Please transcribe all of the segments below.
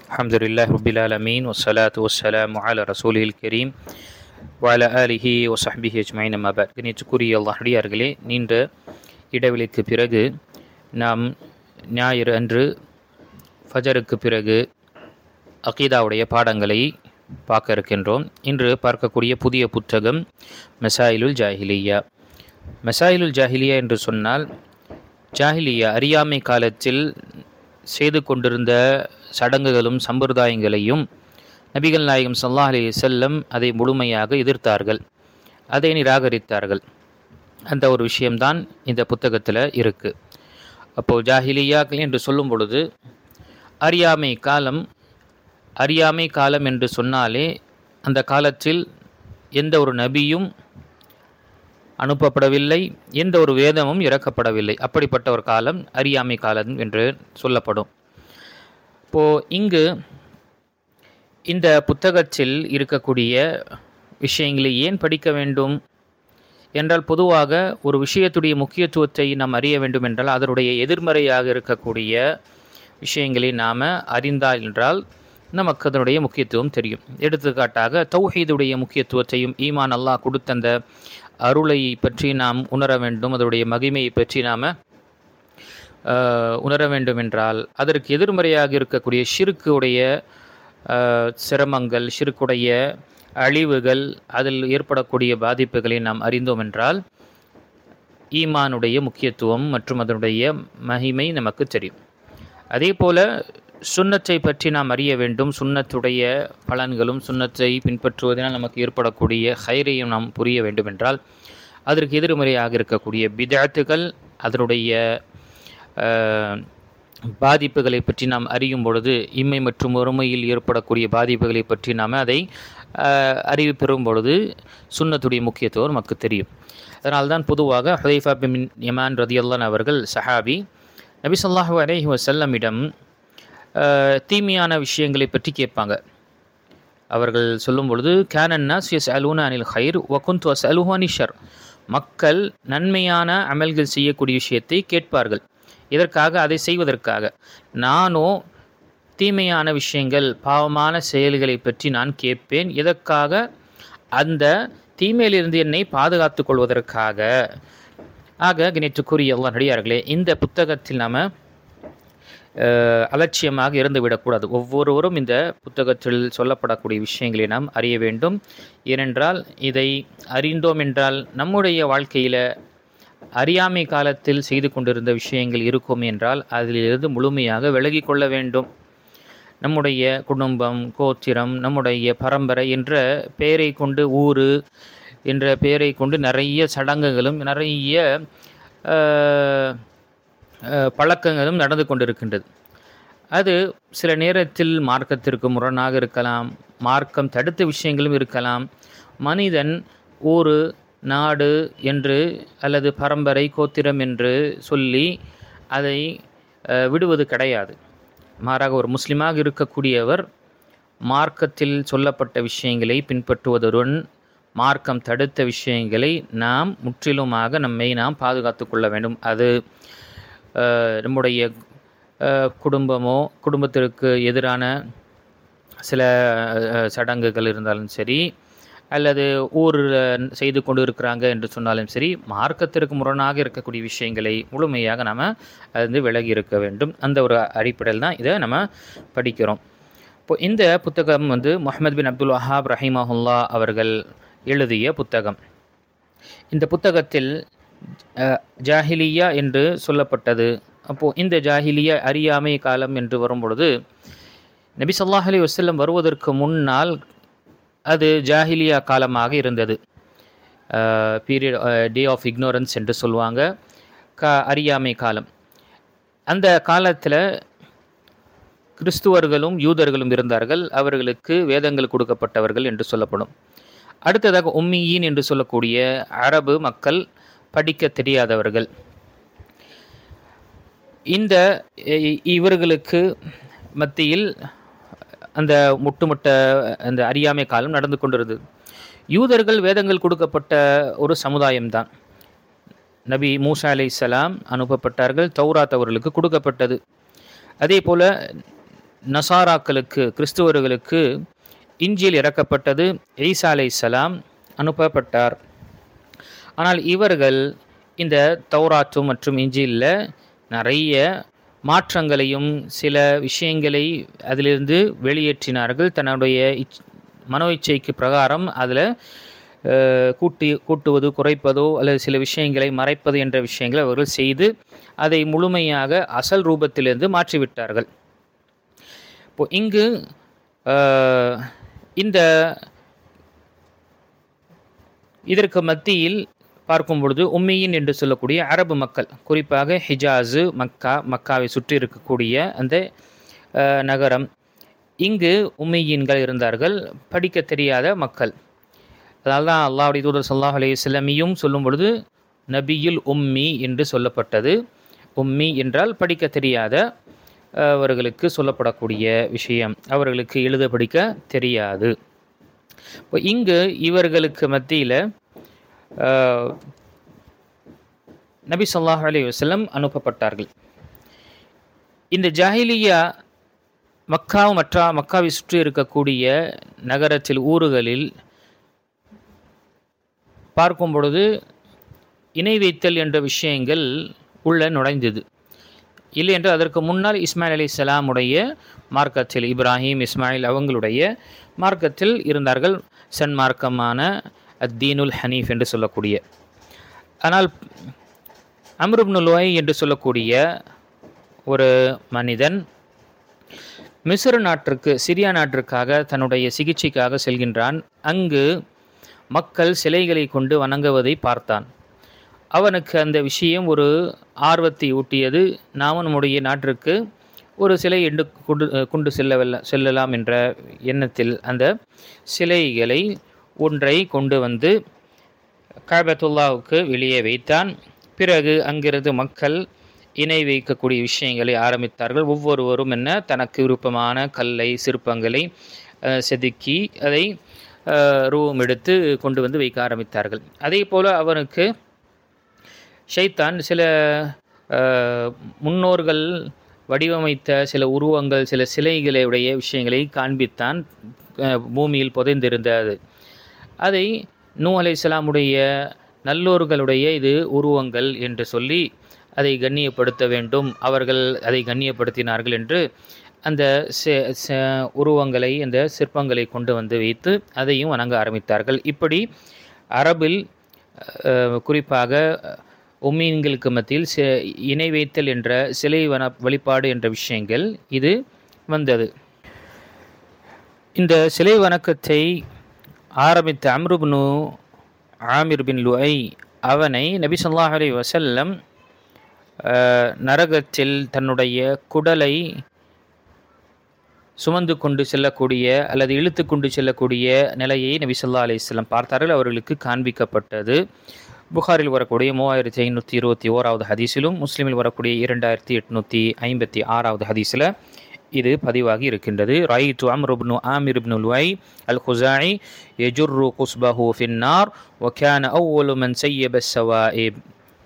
அல்ஹம்துலில்லாஹி ரப்பில் ஆலமீன் வஸ்ஸலாத்து வஸ்ஸலாமு அலா ரசூலில் கரீம் வஅலா ஆலிஹி வஸஹ்பிஹி அஜ்மஈன் அம்மா பஅத். கண்ணியத்துக்குரிய அல்லாஹ்வியார்களே, நீண்ட இடைவெளிக்கு பிறகு நாம் ஞாயிறு அன்று ஃபஜருக்கு பிறகு அகீதாவுடைய பாடங்களை பார்க்க இருக்கின்றோம். இன்று பார்க்கக்கூடிய புதிய புத்தகம் மசாயிலுல் ஜாஹிலியா. மசாயிலுல் ஜாஹிலியா என்று சொன்னால், ஜாஹிலியா அறியாமை காலத்தில் செய்து கொண்டிருந்த சடங்குகளும் சம்பிரதாயங்களையும் நபிகள் நாயகம் ஸல்லல்லாஹு அலைஹி வஸல்லம் அதை முழுமையாக எதிர்த்தார்கள், அதை நிராகரித்தார்கள். அந்த ஒரு விஷயம்தான் இந்த புத்தகத்தில் இருக்குது. அப்போது ஜாஹிலியாக்கள் என்று சொல்லும் பொழுது அறியாமை காலம் என்று சொன்னாலே அந்த காலத்தில் எந்த ஒரு நபியும் அனுப்பப்படவில்லை, எந்த ஒரு வேதமும் இறக்கப்படவில்லை. அப்படிப்பட்ட ஒரு காலம் அறியாமை காலம் என்று சொல்லப்படும். இப்போது இங்கு இந்த புத்தகத்தில் இருக்கக்கூடிய விஷயங்களை ஏன் படிக்க வேண்டும் என்றால், பொதுவாக ஒரு விஷயத்துடைய முக்கியத்துவத்தை நாம் அறிய வேண்டும் என்றால் அதனுடைய எதிர்மறையாக இருக்கக்கூடிய விஷயங்களை நாம் அறிந்தால் என்றால் நமக்கு அதனுடைய முக்கியத்துவம் தெரியும். எடுத்துக்காட்டாக தௌஹீதுடைய முக்கியத்துவத்தையும் ஈமான் அல்லாஹ் கொடுத்த அந்த அருளை பற்றி நாம் உணர வேண்டும், அதனுடைய மகிமையை பற்றி நாம் உணர வேண்டும் என்றால் அதற்கு எதிர்மறையாக இருக்கக்கூடிய ஷிர்க்குடைய சிரமங்கள், ஷிர்க்குடைய அழிவுகள், அதில் ஏற்படக்கூடிய பாதிப்புகளை நாம் அறிந்தோம் என்றால் ஈமானுடைய முக்கியத்துவம் மற்றும் அதனுடைய மகிமை நமக்கு தெரியும். அதே போல சுன்னத்தை பற்றி நாம் அறிய வேண்டும். சுன்னத்துடைய பலன்களும் சுன்னத்தை பின்பற்றுவதனால் நமக்கு ஏற்படக்கூடிய ஹைரையும் நாம் புரிய வேண்டும் என்றால் அதற்கு எதிர்மறையாக இருக்கக்கூடிய பிதஅத்துகள், அதனுடைய பாதிப்புகளை பற்றி நாம் அறியும் பொழுது இம்மை மற்றும் ஒருமையில் ஏற்படக்கூடிய பாதிப்புகளை பற்றி நாம் அதை அறிவு பெறும் பொழுது சுன்னத்துடைய முக்கியத்துவம் நமக்கு தெரியும். அதனால்தான் பொதுவாக ஹுதைஃபா பின் யமான் ரதியல்லாஹு அவர்கள் சஹாபி நபி ஸல்லல்லாஹு அலைஹி வஸல்லமிடம் தீமையான விஷயங்களை பற்றி கேட்பாங்க. அவர்கள் சொல்லும் பொழுது கானன் நாஸ் யஸ்அலூன அனில் ஹைர் வ குன்து அஸ்அலுஹு அனிஷ் ஷர். மக்கள் நன்மையான அமல்கள் செய்யக்கூடிய விஷயத்தை கேட்பார்கள். இதற்காக, அதை செய்வதற்காக. நானோ தீமையான விஷயங்கள், பாவமான செயல்களை பற்றி நான் கேட்பேன். எதற்காக? அந்த தீமையிலிருந்து என்னை பாதுகாத்து கொள்வதற்காக. ஆக கண்ணியத்துக்குரிய அல்லாஹ் நடிகார்களே, இந்த புத்தகத்தில் நாம் அலட்சியமாக இருந்துவிடக்கூடாது. ஒவ்வொருவரும் இந்த புத்தகத்தில் சொல்லப்படக்கூடிய விஷயங்களை நாம் அறிய வேண்டும். ஏனென்றால் இதை அறிந்தோம் என்றால் நம்முடைய வாழ்க்கையில் அறியாமை காலத்தில் செய்து கொண்டிருந்த விஷயங்கள் இருக்கும் என்றால் அதிலிருந்து முழுமையாக விலகி கொள்ள வேண்டும். நம்முடைய குடும்பம், கோத்திரம், நம்முடைய பரம்பரை என்ற பெயரை கொண்டு, ஊர் என்ற பெயரை கொண்டு நிறைய சடங்குகளும் நிறைய பழக்கங்களும் நடந்து கொண்டிருக்கின்றது. அது சில நேரத்தில் மார்க்கத்திற்கு முரணாக இருக்கலாம், மார்க்கம் தடுத்த விஷயங்களும் இருக்கலாம். மனிதன் ஊர், நாடு என்று அல்லது பரம்பரை, கோத்திரம் என்று சொல்லி அதை விடுவது கிடையாது. மாறாக ஒரு முஸ்லிமாக இருக்கக்கூடியவர் மார்க்கத்தில் சொல்லப்பட்ட விஷயங்களை பின்பற்றுவதுடன் மார்க்கம் தடுத்த விஷயங்களை நாம் முற்றிலுமாக நாம் பாதுகாத்து கொள்ள வேண்டும். அது நம்முடைய குடும்பமோ, குடும்பத்திற்கு எதிரான சில சடங்குகள் இருந்தாலும் சரி, அல்லது ஊரில் செய்து கொண்டு இருக்கிறாங்க என்று சொன்னாலும் சரி, மார்க்கத்திற்கு முரணாக இருக்கக்கூடிய விஷயங்களை முழுமையாக நாம் அது விலகி இருக்க வேண்டும். அந்த ஒரு அடிப்படையில் தான் இதை நம்ம படிக்கிறோம். இப்போ இந்த புத்தகம் முஹம்மது பின் அப்துல் வஹாப் ரஹிமஹுல்லா அவர்கள் எழுதிய புத்தகம். இந்த புத்தகத்தில் ஜாஹிலியா என்று சொல்லப்பட்டது. அப்போது இந்த ஜாஹிலியா அறியாமை காலம் என்று வரும்பொழுது நபி ஸல்லல்லாஹு அலைஹி வஸல்லம் வருவதற்கு முன்னால் அது ஜாஹிலியா காலமாக இருந்தது. பீரியட், டே ஆஃப் இக்னோரன்ஸ் என்று சொல்லுவாங்க, அறியாமை காலம். அந்த காலத்தில் கிறிஸ்துவர்களும் யூதர்களும் இருந்தார்கள். அவர்களுக்கு வேதங்கள் கொடுக்கப்பட்டவர்கள் என்று சொல்லப்படும். அடுத்ததாக உம்மியீன் என்று சொல்லக்கூடிய அரபு மக்கள், படிக்க தெரியாதவர்கள். இவர்களுக்கு மத்தியில் அந்த அந்த அறியாமை காலம் நடந்து கொண்டிருந்தது. யூதர்கள் வேதங்கள் கொடுக்கப்பட்ட ஒரு சமுதாயம்தான். நபி மூசா அலைஹிஸ்ஸலாம் அனுப்பப்பட்டார்கள். தௌராத் அவர்களுக்கு கொடுக்கப்பட்டது. அதே போல் நசாராக்களுக்கு கிறிஸ்துவர்களுக்கு இஞ்சில் இறக்கப்பட்டது. ஈசா அலைஹிஸ்ஸலாம் அனுப்பப்பட்டார். ஆனால் இவர்கள் இந்த தௌராத்து மற்றும் இஞ்சிலில் நிறைய மாற்றங்களையும் சில விஷயங்களை அதிலிருந்து வெளியேற்றினார்கள். தன்னுடைய மனோ இச்சைக்கு பிரகாரம் அதில் கூட்டுவது குறைப்பதோ அல்லது சில விஷயங்களை மறைப்பது என்ற விஷயங்களை அவர்கள் செய்து அதை முழுமையாக அசல் ரூபத்திலிருந்து மாற்றிவிட்டார்கள். இப்போ இங்கு இதற்கு மத்தியில் பார்க்கும் பொழுது உம்மியின் என்று சொல்லக்கூடிய அரபு மக்கள், குறிப்பாக ஹிஜாஸு, மக்காவை சுற்றி இருக்கக்கூடிய அந்த நகரம், இங்கு உம்மியின்கள் இருந்தார்கள், படிக்க தெரியாத மக்கள். அதனால தான் அல்லாஹ்வுடைய தூதர் ஸல்லல்லாஹு அலைஹி வஸல்லம் சொல்லும் பொழுது நபியுல் உம்மி என்று சொல்லப்பட்டது. உம்மி என்றால் படிக்க தெரியாத அவர்களுக்கு சொல்லப்படக்கூடிய விஷயம், அவர்களுக்கு எழுத படிக்க தெரியாது. இப்போ இங்கு இவர்களுக்கு மத்தியில் நபி ஸல்லல்லாஹு அலைஹி வஸல்லம் அனுப்பப்பட்டார்கள். இந்த ஜாஹிலியா மக்காவை சுற்றி இருக்கக்கூடிய நகரத்தில் ஊர்களில் பார்க்கும் பொழுது இணை வைத்தல் என்ற விஷயங்கள் உள்ள நுழைந்தது. இல்லை என்று அதற்கு முன்னால் இஸ்மாயில் அலைஹிஸ்ஸலாமுடைய மார்க்கத்தில், இப்ராஹிம் இஸ்மாயில் அவங்களுடைய மார்க்கத்தில் இருந்தார்கள், சன்மார்க்கமான அத்தீனுல் ஹனீஃப் என்று சொல்லக்கூடிய. ஆனால் அம்ர் இப்னு லுஐ என்று சொல்லக்கூடிய ஒரு மனிதன் மிஸ்ர் நாட்டிற்கு, சிரியா நாட்டிற்காக தன்னுடைய சிகிச்சைக்காக செல்கின்றான். அங்கு மக்கள் சிலைகளை கொண்டு வணங்குவதை பார்த்தான். அவனுக்கு அந்த விஷயம் ஒரு ஆர்வத்தை ஊட்டியது. நாம் நம்முடைய நாட்டிற்கு ஒரு சிலை கொண்டு செல்லலாம் என்ற எண்ணத்தில் அந்த சிலைகளை ஒன்றை கொண்டு வந்து கஅபத்துல்லாஹ்வுக்கு வெளியே வைத்தான். பிறகு அங்கிருந்து மக்கள் இணை வைக்கக்கூடிய விஷயங்களை ஆரம்பித்தார்கள். ஒவ்வொருவரும் தனக்கு விருப்பமான கல்லை, சிற்பங்களை செதுக்கி அதை ரூபம் எடுத்து கொண்டு வந்து வைக்க ஆரம்பித்தார்கள். அதே போல் அவனுக்கு ஷைத்தான் சில முன்னோர்கள் வடிவமைத்த சில உருவங்கள், சில சிலைகளுடைய விஷயங்களை காண்பித்தான். பூமியில் புதைந்திருந்தது. அதை நூஹ் அலைஹிஸ்ஸலாமுடைய நல்லோர்களுடைய இது உருவங்கள் என்று சொல்லி அதை கண்ணியப்படுத்த வேண்டும், அவர்கள் அதை கண்ணியப்படுத்தினார்கள் என்று அந்த உருவங்களை, அந்த சிற்பங்களை கொண்டு வந்து வைத்து அதையும் வணங்க ஆரம்பித்தார்கள். இப்படி அரபில் குறிப்பாக உம்மீன்களுக்கு மத்தியில் இணை வைத்தல் என்ற சிலை வழிபாடு என்ற விஷயங்கள் இது வந்தது. இந்த சிலை வணக்கத்தை ஆரம்பித்த அம்ர் இப்னு ஆமிர் பின் லுஐ அவனை நபி ஸல்லல்லாஹு அலைஹி வஸல்லம் நரகத்தில் தன்னுடைய குடலை சுமந்து கொண்டு செல்லக்கூடிய அல்லது இழுத்து கொண்டு செல்லக்கூடிய நிலையை நபி ஸல்லல்லாஹு அலைஹி வஸல்லம் பார்த்தார்கள். அவர்களுக்கு காண்பிக்கப்பட்டது. புகாரில் வரக்கூடிய 3521வது ஹதீஸிலும், முஸ்லிமில் வரக்கூடிய 2856வது ஹதீஸில் இது பதிவாகி இருக்கின்றது. ரஅய்து அம்ர் இப்னு ஆமிர் இப்னு லுஐ அல் குஸாஇ யஜுர்ரு குஸ்பஹு ஃபின்னார் வ கான அவ்வலு மன் ஸய்யப ஸவாயிப்.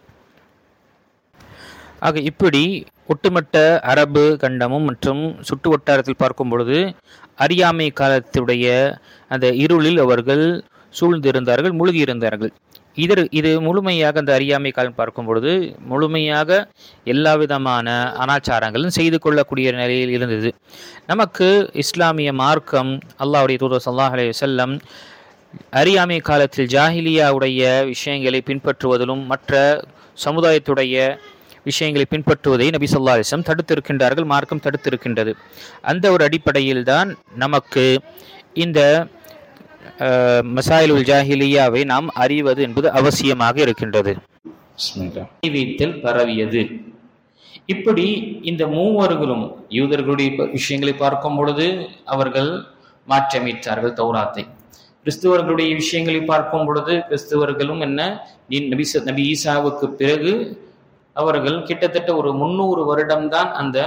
ஆக இப்படி ஒட்டுமொத்த அரபு கண்டமும் மற்றும் சுற்று வட்டாரத்தில் பார்க்கும் பொழுது அறியாமை காலத்துடைய அந்த இருளில் அவர்கள் சூழ்ந்திருந்தார்கள், மூழ்கியிருந்தார்கள். இது முழுமையாக அந்த அறியாமை காலம் பார்க்கும் பொழுது முழுமையாக எல்லா விதமான அனாச்சாரங்களும் செய்து கொள்ளக்கூடிய நிலையில் இருந்தது. நமக்கு இஸ்லாமிய மார்க்கம், அல்லாஹ்வுடைய தூதர் ஸல்லல்லாஹு அலைஹி வஸல்லம் அறியாமை காலத்தில் ஜாஹிலியாவுடைய விஷயங்களை பின்பற்றுவதிலும் மற்ற சமுதாயத்துடைய விஷயங்களை பின்பற்றுவதை நபி ஸல்லல்லாஹு அலைஹி வஸல்லம் தடுத்திருக்கின்றார்கள், மார்க்கம் தடுத்திருக்கின்றது. அந்த ஒரு அடிப்படையில் தான் நமக்கு இந்த மசாயிலுல் ஜாஹிலியாவை நாம் அறிவது என்பது அவசியமாக இருக்கின்றது. வைத்தல் பரவியது. இப்படி இந்த மூவர்களும் யூதர்களுடைய விஷயங்களை பார்க்கும் பொழுது அவர்கள் மாற்றியமைத்தார்கள் தௌராத்தை. கிறிஸ்துவர்களுடைய விஷயங்களை பார்க்கும் பொழுது கிறிஸ்துவர்களும் நபி ஈசாவுக்கு பிறகு அவர்கள் கிட்டத்தட்ட ஒரு 300 வருடம்தான் அந்த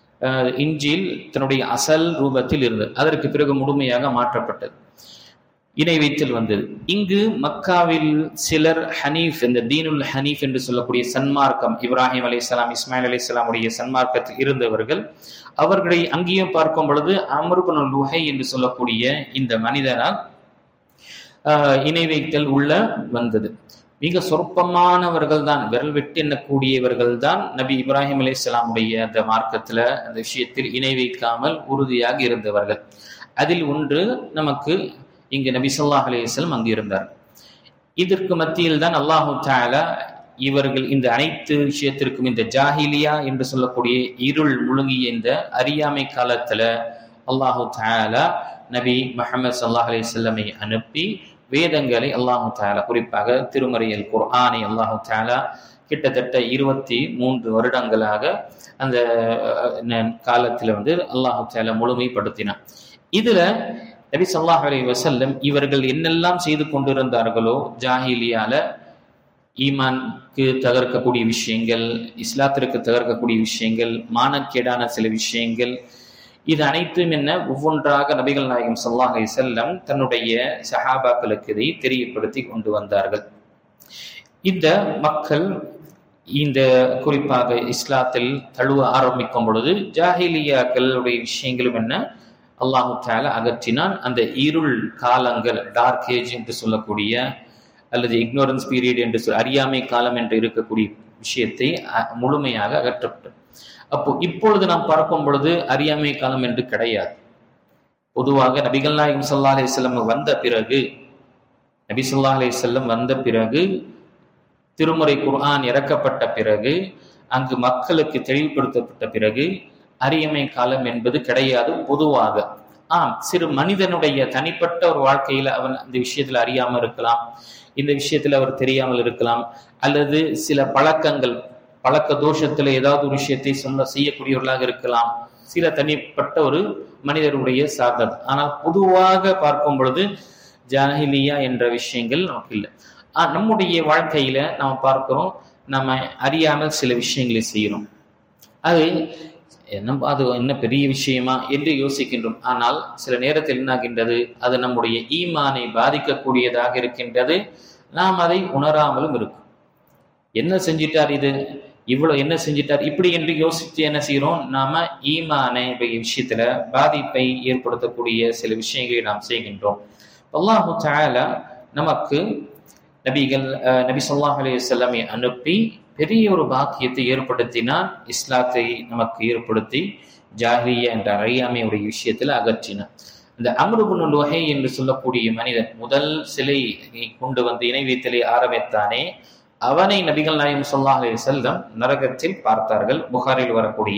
இஞ்சில் தன்னுடைய அசல் ரூபத்தில் இருந்தது. அதற்கு பிறகு முழுமையாக மாற்றப்பட்டது. இணை வைத்தல் வந்தது. இங்கு மக்காவில் சிலர் ஹனீஃப், இந்த தீனுல் ஹனீஃப் என்று சொல்லக்கூடிய சன்மார்க்கம், இப்ராஹிம் அலைஹிஸ்ஸலாம் இஸ்மாயில் அலைஹிஸ்ஸலாமுடைய சன்மார்க்கத்தில் இருந்தவர்கள், அவர்களை அங்கேயும் பார்க்கும் பொழுது அம்ர் இப்னு லுஹை என்று சொல்லக்கூடிய இந்த மனிதனால் இணை வைத்தல் உள்ள வந்தது. மிக சொற்பமானவர்கள் தான், விரல் விட்டு எண்ணக்கூடியவர்கள் தான் நபி இப்ராஹிம் அலைஹிஸ்ஸலாமுடைய அந்த மார்க்கத்துல அந்த விஷயத்தில் இணை வைக்காமல் உறுதியாக இருந்தவர்கள். அதில் ஒன்று நமக்கு இங்கு நபி ஸல்லல்லாஹு அலைஹி வஸல்லம் அங்கு இருந்தார். இதற்கு மத்தியில் தான் அல்லாஹு தஆலா இவர்கள் இந்த அனைத்து விஷயத்திற்கும், இந்த ஜாஹிலியா என்று சொல்லக்கூடிய இருள் முழுங்கிய இந்த அறியாமை காலத்துல அல்லாஹு தஆலா நபி முஹம்மது ஸல்லல்லாஹு அலைஹி வஸல்லமை அனுப்பி வேதங்களை அல்லாஹு தஆலா, குறிப்பாக திருமறையில் குர்ஆனை அல்லாஹு தஆலா கிட்டத்தட்ட 23 வருடங்களாக அந்த காலத்துல அல்லாஹு தஆலா முழுமைப்படுத்தினார். இதுல நபி ஸல்லல்லாஹு அலைஹி வஸல்லம் இவர்கள் என்னெல்லாம் செய்து கொண்டிருந்தார்களோ, ஜாஹிலியால ஈமானுக்கு தகர்க்கக்கூடிய விஷயங்கள், இஸ்லாத்திற்கு தகர்க்கக்கூடிய விஷயங்கள், மானக்கேடான சில விஷயங்கள், இது அனைத்தும் என்ன ஒவ்வொன்றாக நபிகள் நாயகம் ஸல்லல்லாஹு அலைஹி வஸல்லம் தன்னுடைய சஹாபாக்களுக்கு இதை தெரியப்படுத்தி கொண்டு வந்தார்கள். இந்த மக்கள் இந்த குறிப்பாக இஸ்லாத்தில் தழுவ ஆரம்பிக்கும் பொழுது ஜாஹிலியாக்களுடைய விஷயங்களும் என்ன அல்லாஹு தஆலா அகற்றினான். அந்த இருள் காலங்கள், டார்க் ஏஜ் என்று சொல்லக்கூடிய அல்லது இக்னோரன்ஸ் பீரியட் என்று அறியாமை காலம் என்று இருக்கக்கூடிய விஷயத்தை முழுமையாக அகற்றப்பட்டது. அப்போ இப்பொழுது நாம் பார்க்கும் பொழுது அறியாமை காலம் என்று கிடையாது. பொதுவாக நபிகள் நாயகம் ஸல்லல்லாஹு அலைஹி வஸல்லம் வந்த பிறகு, நபி ஸல்லல்லாஹு அலைஹி வஸல்லம் வந்த பிறகு, திருமறை குர்ஆன் இறக்கப்பட்ட பிறகு, அங்கு மக்களுக்கு தெளிவுபடுத்தப்பட்ட பிறகு அறியாமை காலம் என்பது கிடையாது பொதுவாக. சிறு மனிதனுடைய தனிப்பட்ட ஒரு வாழ்க்கையில அவன் அந்த விஷயத்துல அறியாமல் இருக்கலாம், இந்த விஷயத்துல அவர் தெரியாமல் இருக்கலாம், அல்லது சில பழக்கங்கள், பழக்க தோஷத்துல ஏதாவது ஒரு விஷயத்தை செய்யக்கூடியவர்களாக இருக்கலாம், சில தனிப்பட்ட ஒரு மனிதருடைய சார்ந்தது. ஆனால் பொதுவாக பார்க்கும் பொழுது ஜாஹிலியா என்ற விஷயங்கள் நமக்கு இல்லை. நம்முடைய வாழ்க்கையில நம்ம பார்க்கிறோம், நம்ம அறியாமல் சில விஷயங்களை செய்யறோம். அது என்ன பெரிய விஷயமா என்று யோசிக்கின்றோம். ஆனால் சில நேரத்தில் என்னாகின்றது, அது நம்முடைய ஈமானை பாதிக்கக்கூடியதாக இருக்கின்றது. நாம் அதை உணராமலும் இருக்கும். என்ன செஞ்சிட்டார், இது இவ்வளவு என்ன செஞ்சிட்டார் இப்படி என்று யோசித்து என்ன செய்யறோம், நாம ஈமானை விஷயத்துல பாதிப்பை ஏற்படுத்தக்கூடிய சில விஷயங்களை நாம் செய்கின்றோம். அல்லாஹு தஆலா நமக்கு நபி ஸல்லல்லாஹு அலைஹி வஸல்லம் அனுப்பி பெரிய ஒரு பாக்கியத்தை ஏற்படுத்தினான். இஸ்லாத்தை நமக்கு ஏற்படுத்தி ஜாஹிலியா என்ற அறியாமையுடைய விஷயத்துல அகற்றினான். இந்த அம்ர் இப்னு லுஹை என்று சொல்லக்கூடிய மனிதன் முதல் சிலை கொண்டு வந்து இணை வைத்தலை ஆரம்பித்தானே, அவனை நபிகள் நாயகம் ஸல்லல்லாஹு அலைஹி வஸல்லம் நரகத்தில் பார்த்தார்கள். புகாரில் வரக்கூடிய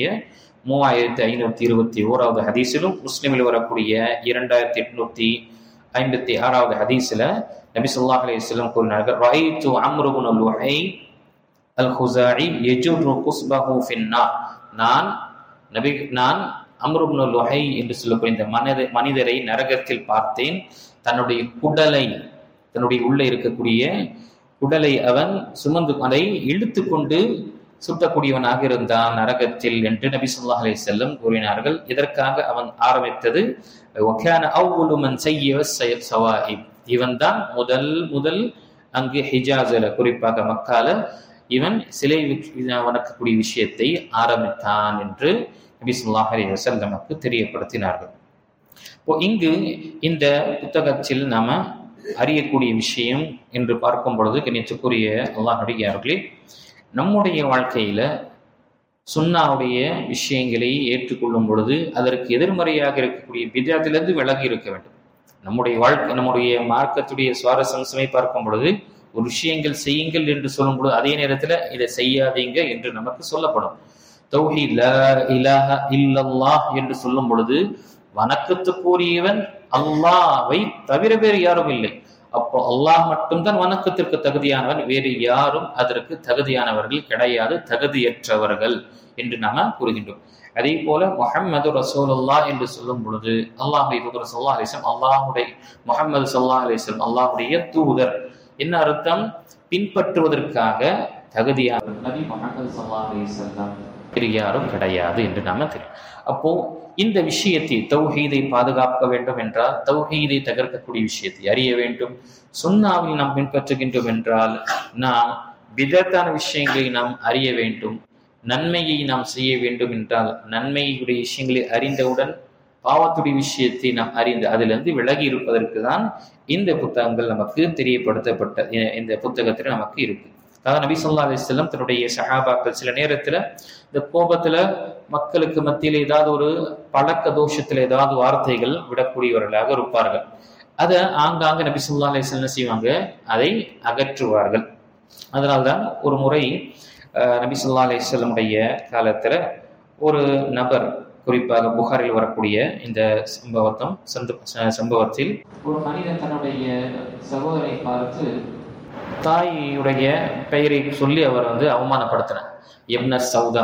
3521வது ஹதீஸிலும், முஸ்லிமில் வரக்கூடிய 2856வது ஹதீஸ்ல நபி ஸல்லல்லாஹு அலைஹி வஸல்லம் கூறினார்கள், ரஅய்து அம்ர் இப்னு லுஹை அல்-குஸாஇ யஜுரு குஸ்பஹு ஃபின்னார். நான் அம்ர் இப்னு லுஹை என்று சொல்லக்கூடிய இந்த மனிதரை நரகத்தில் பார்த்தேன். தன்னுடைய உள்ளே இருக்கக்கூடிய குடலை அவன் சுமந்து அதை இழுத்து கொண்டு சுட்டக்கூடியவனாக இருந்தான் நரகத்தில் என்று நபி ஸல்லல்லாஹு அலைஹி வஸல்லம் கூறினார்கள். இதற்காக அவன் ஆரம்பித்தது வகான அவ்வலு மன் ஸய்யவ ஸவாஇப். இவன் தான் முதல் அங்கு ஹிஜாஸ்ல, குறிப்பாக மக்கால இவன் சிலை வணக்கக்கூடிய விஷயத்தை ஆரம்பித்தான் என்று நபி ஸல்லல்லாஹு அலைஹி வஸல்லம் தெரியப்படுத்தினார்கள். இங்கு இந்த புத்தகத்தில் நாம அறியக்கூடிய விஷயம் என்று பார்க்கும் பொழுது, கண்ணியத்துக்குரிய அல்லாஹ் நபியார்களே, நம்முடைய வாழ்க்கையில சுன்னாவுடைய விஷயங்களை ஏற்றுக்கொள்ளும் பொழுது அதற்கு எதிர்மறையாக இருக்கக்கூடிய பித்அத்திலிருந்து விலகி இருக்க வேண்டும். நம்முடைய மார்க்கத்துடைய சுவாரஸ்யம்சமை பார்க்கும் பொழுது ஒரு விஷயங்கள் செய்யுங்கள் என்று சொல்லும் பொழுது அதே நேரத்துல இதை செய்யாதீங்க என்று நமக்கு சொல்லப்படும். தௌஹீத் லா இலாஹ இல்லல்லாஹ் என்று சொல்லும் பொழுது வணக்கத்துக்குரியவன் அல்லாஹ்வை தவிர வேறு யாரும் இல்லை. அப்போ அல்லாஹ் மட்டும்தான் வணக்கத்திற்கு தகுதியானவன், வேறு யாரும் அதற்கு தகுதியானவர்கள் கிடையாது, தகுதியற்றவர்கள் என்று நாம கூறுகின்றோம். அதே போல முஹம்மது ரசூலுல்லாஹ் என்று சொல்லும் பொழுது அல்லாஹ்வுடைய தூதர் ஸல்லல்லாஹு அலைஹி வஸல்லம், முஹம்மது ஸல்லல்லாஹு அலைஹி வஸல்லம் அல்லாஹ்வுடைய தூதர். என்ன அர்த்தம்? பின்பற்றுவதற்காக தகுதியான நபி முஹம்மது ஸல்லல்லாஹு அலைஹி வஸல்லம் வேறு யாரும் கிடையாது என்று நாம தெரியும். அப்போ இந்த விஷயத்தை தௌஹீதை பாதுகாக்க வேண்டும் என்றால் தௌஹீதை தகர்க்கக்கூடிய விஷயத்தை அறிய வேண்டும். சுன்னாவில் நாம் பின்பற்றுகின்றோம் என்றால் நாம் பிதத்தான விஷயங்களை நாம் அறிய வேண்டும். நன்மையை நாம் செய்ய வேண்டும் என்றால் நன்மையுடைய விஷயங்களை அறிந்தவுடன் பாவத்துடைய விஷயத்தை நாம் அறிந்து அதிலிருந்து விலகி இருப்பதற்கு தான் இந்த புத்தகங்கள் நமக்கு தெரியப்படுத்தப்பட்ட இந்த புத்தகத்தில் நமக்கு இருக்கு. அதாவது நபி ஸல்லல்லாஹு அலைஹி வஸல்லம் தன்னுடைய சஹாபாக்கள் சில நேரத்துல இந்த கோபத்துல மக்களுக்கு மத்தியில் ஏதாவது ஒரு பழக்க தோஷத்துல ஏதாவது வார்த்தைகள் விடக்கூடியவர்களாக இருப்பார்கள். அதை ஆங்காங்க நபி ஸல்லல்லாஹு அலைஹி வஸல்லம் செய்வாங்க, அதை அகற்றுவார்கள். அதனால்தான் ஒரு முறை நபி ஸல்லல்லாஹு அலைஹி வஸல்லமுடைய காலத்துல ஒரு நபர், குறிப்பாக புகாரில் வரக்கூடிய இந்த சம்பவத்தில் ஒரு மனிதன் தன்னுடைய சகோதரை பார்த்து தாயுடைய பெயரை சொல்லி அவர் அவமானப்படுத்தினார். இப்ன சௌதா,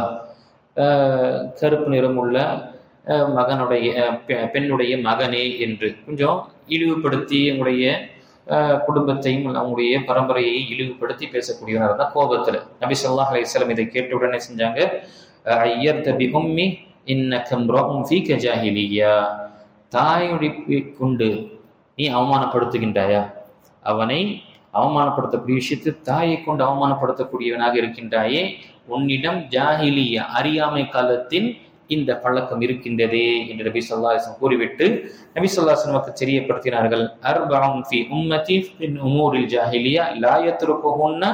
கருப்பு நிறம் உள்ள மகனுடைய பெண்ணுடைய மகனே என்று கொஞ்சம் இழிவுபடுத்தி அவங்களுடைய குடும்பத்தையும் அவங்களுடைய பரம்பரையை இழிவுபடுத்தி பேசக்கூடியவனாக தான் கோபத்தில். நபி ஸல்லல்லாஹு அலைஹி வஸல்லம் இதை கேட்ட உடனே செஞ்சாங்க, ஐயர்த பி உம்மி இன்னகம் ரஉம் ஃபீக ஜாஹிலியா, தாயுடைய கொண்டு நீ அவமானப்படுத்துகின்றாயா? அவனை அவமானப்படுத்தக்கூடிய விஷயத்து தாயை கொண்டு அவமானப்படுத்தக்கூடியவனாக இருக்கின்றாயே, உன்னிடம் ஜாஹிலியா அறியாமை காலத்தில் இந்த பழக்கம் இருக்கின்றதே என்று நபி ஸல்லல்லாஹு அலைஹி வஸல்லம் கூறிவிட்டு நபி ஸல்லல்லாஹு அலைஹி வஸல்லம் தெரியப்படுத்தினார்கள், அர்பஉன் ஃபீ உம்மதி மின் உமூரில் ஜாஹிலியா லா யத்ருகுஹுன்ன,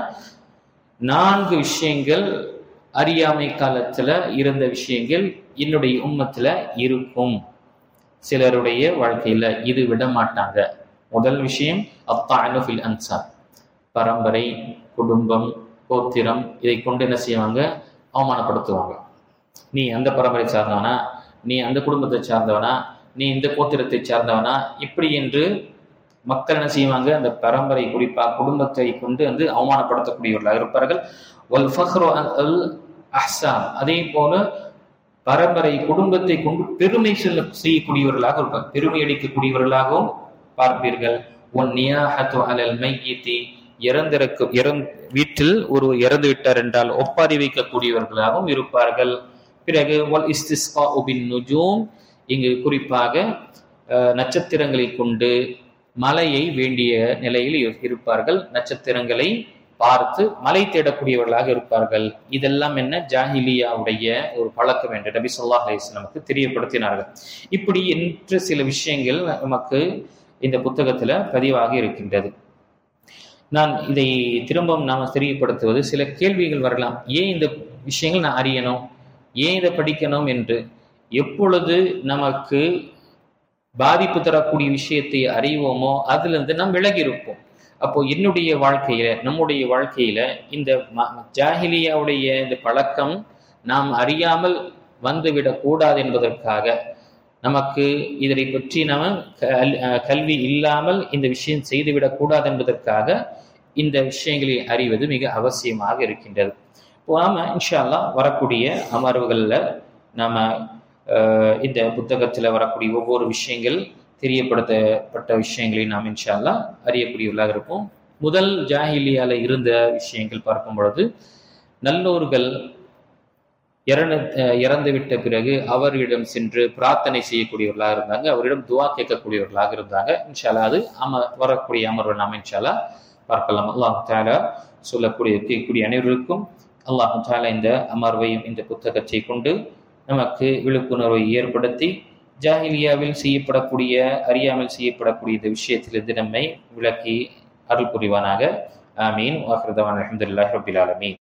4 விஷயங்கள் அறியாமை காலத்துல இருந்த விஷயங்கள் என்னுடைய உம்மத்துல இருக்கும், சிலருடைய வாழ்க்கையில இது விட மாட்டாங்க. முதல் விஷயம் அத்தானு ஃபில் அன்சார், பரம்பரை, குடும்பம், கோத்திரம், இதை கொண்டு என்ன செய்வாங்க? அவமானப்படுத்துவாங்க. நீ அந்த பரம்பரை சார்ந்தவனா, நீ அந்த குடும்பத்தை சார்ந்தவனா, நீ இந்த கோத்திரத்தை சார்ந்தவனா, இப்படி என்று மக்கள் என்ன செய்வாங்க? அந்த பரம்பரை, குறிப்பாக குடும்பத்தை கொண்டு அவமானப்படுத்தக்கூடியவர்களாக இருப்பார்கள். வல் ஃபக்ரு அல் அஹ்சான், அதே போல பரம்பரை குடும்பத்தை கொண்டு பெருமை செய்யக்கூடியவர்களாக இருப்பார்கள், பெருமை அளிக்கக்கூடியவர்களாகவும் பார்ப்பீர்கள். ஒன் நியாஹத்து அலல் மையித்தி, வீட்டில் ஒரு இறந்து விட்டார் என்றால் ஒப்பாரி வைக்கக்கூடியவர்களாகவும் இருப்பார்கள். பிறகு வல் இஸ்திஸ்காஉ பின் நுஜூம், இங்கு குறிப்பாக நட்சத்திரங்களை கொண்டு மலையை வேண்டிய நிலையில் இருப்பார்கள், நட்சத்திரங்களை பார்த்து மலை தேடக்கூடியவர்களாக இருப்பார்கள். இதெல்லாம் என்ன? ஜாஹிலியாவுடைய ஒரு பழக்கம் என்று நபி ஸல்லல்லாஹு அலைஹி வஸல்லம் நமக்கு தெரியப்படுத்தினார்கள். இப்படி என்ற சில விஷயங்கள் நமக்கு இந்த புத்தகத்துல பதிவாக இருக்கின்றது. நான் இதை திரும்பவும் நாம தெரியப்படுத்துவது, சில கேள்விகள் வரலாம். ஏன் இந்த விஷயங்கள் நான் அறியணும், ஏன் இதை படிக்கணும் என்று. எப்பொழுது நமக்கு பாதிப்பு தரக்கூடிய விஷயத்தை அறிவோமோ அதிலிருந்து நாம் விலகி இருப்போம். அப்போ என்னுடைய வாழ்க்கையில, நம்முடைய வாழ்க்கையில இந்த ஜாஹிலியாவுடைய இந்த பழக்கம் நாம் அறியாமல் வந்துவிடக் கூடாது என்பதற்காக, நமக்கு இதனை பற்றி நாம கல்வி இல்லாமல் இந்த விஷயம் செய்துவிடக் கூடாது என்பதற்காக இந்த விஷயங்களை அறிவது மிக அவசியமாக இருக்கின்றது. இப்போ நாம இன்ஷா அல்லாஹ் வரக்கூடிய அமர்வுகள்ல நாம இந்த புத்தகத்துல வரக்கூடிய ஒவ்வொரு விஷயங்கள், தெரியப்படுத்தப்பட்ட விஷயங்களை நாம் இன்ஷா அல்லாஹ் அறியக்கூடியவர்களாக இருப்போம். முதல் ஜாஹிலியால இருந்த விஷயங்கள் பார்க்கும் பொழுது, நல்லோர்கள் இறந்து விட்ட பிறகு அவரிடம் சென்று பிரார்த்தனை செய்யக்கூடியவர்களாக இருந்தாங்க, அவரிடம் துவா கேட்கக்கூடியவர்களாக இருந்தாங்க. இன்ஷா அல்லாஹ் அது வரக்கூடிய அமர்வு நாம் இன்ஷா அல்லாஹ் பார்க்கலாம். அல்லாஹ் தஆலா கேட்கக்கூடிய அனைவருக்கும் அல்லாஹ் தஆலா இந்த அமர்வையும் இந்த புத்தகத்தை கொண்டு நமக்கு விழிப்புணர்வை ஏற்படுத்தி ஜாஹிலியாவில் செய்யப்படக்கூடிய, அறியாமல் செய்யப்படக்கூடிய இந்த விஷயத்திலிருந்து நம்மை விலக்கி அருள் புரிவானாக. ஆமீன். வாஹிரு தஅவானா அல்ஹம்துலில்லாஹி ரப்பில் ஆலமீன்.